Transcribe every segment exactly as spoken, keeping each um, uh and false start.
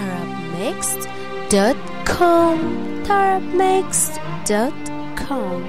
tarabmixed دوت كوم tarabmixed دوت كوم.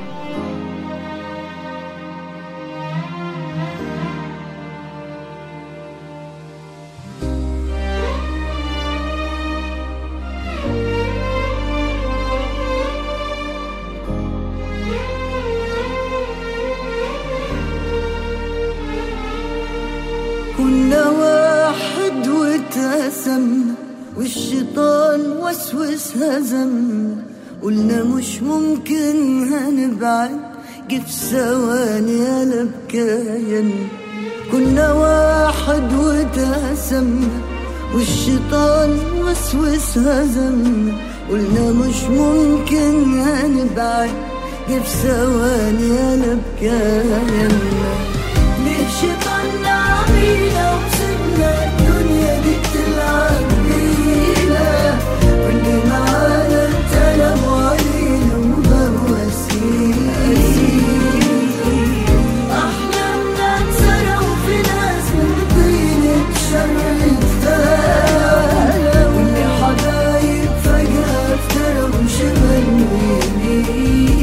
كنا واحد واتقسمنا والشيطان وسوس هزمنا، قلنا مش ممكن هنبعد جه في ثواني قلب كيان. كنا واحد واتقسمنا والشيطان وسوس هزمنا، قلنا مش ممكن هنبعد جه في ثواني قلب كيان. ليه شيطاننا عمينا وسبنا الدنيا دي بتلعب بينا، واللي معانا اتقلبوا علينا وبقوا أسير. أحلامنا اتسرقوا في ناس من طينة شر اتفرقوا، واللي حبايب فجأة افترقوا شمال ويمين.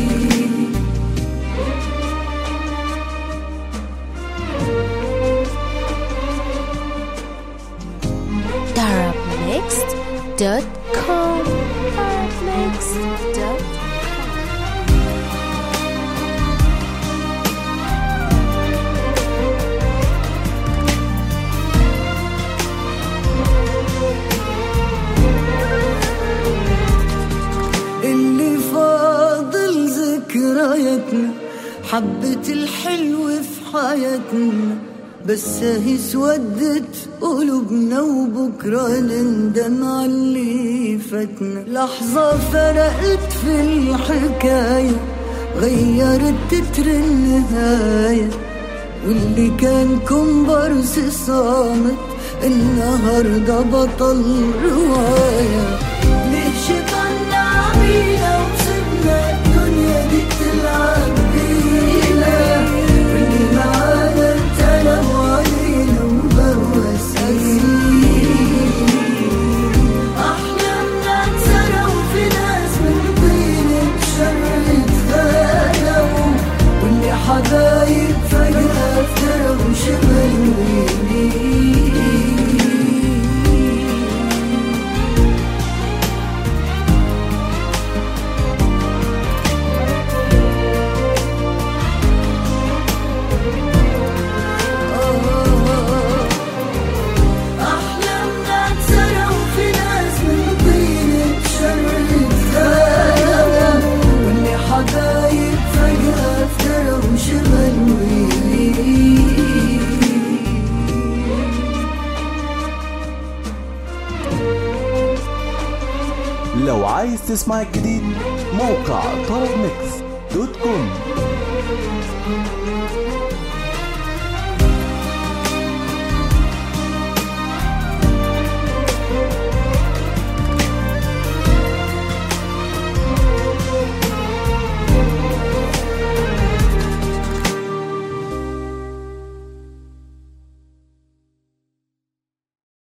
tarabmixed دوت كوم tarabmixed دوت كوم. اللي فاضل ذكرياتنا، حبة الحلو في حياتنا، بس اهي سودت قلوبنا وبكرة نندم على اللي فاتنا. لحظة فرقت في الحكاية غيرت تتر النهاية، واللي كان كومبارس صامت النهاردة بطل رواية. ليه شيطاننا عمينا وسبنا الدنيا دي بتلعب بينا، واللي معانا اتقلبوا علينا وبقوا أسير. أحلامنا اتسرقوا في ناس من طينة شر اتفرقوا، واللي حبايب فجأة افترقوا شمال ويمين. لو عايز تسمع الجديد موقع طرب ميكس دوت كوم.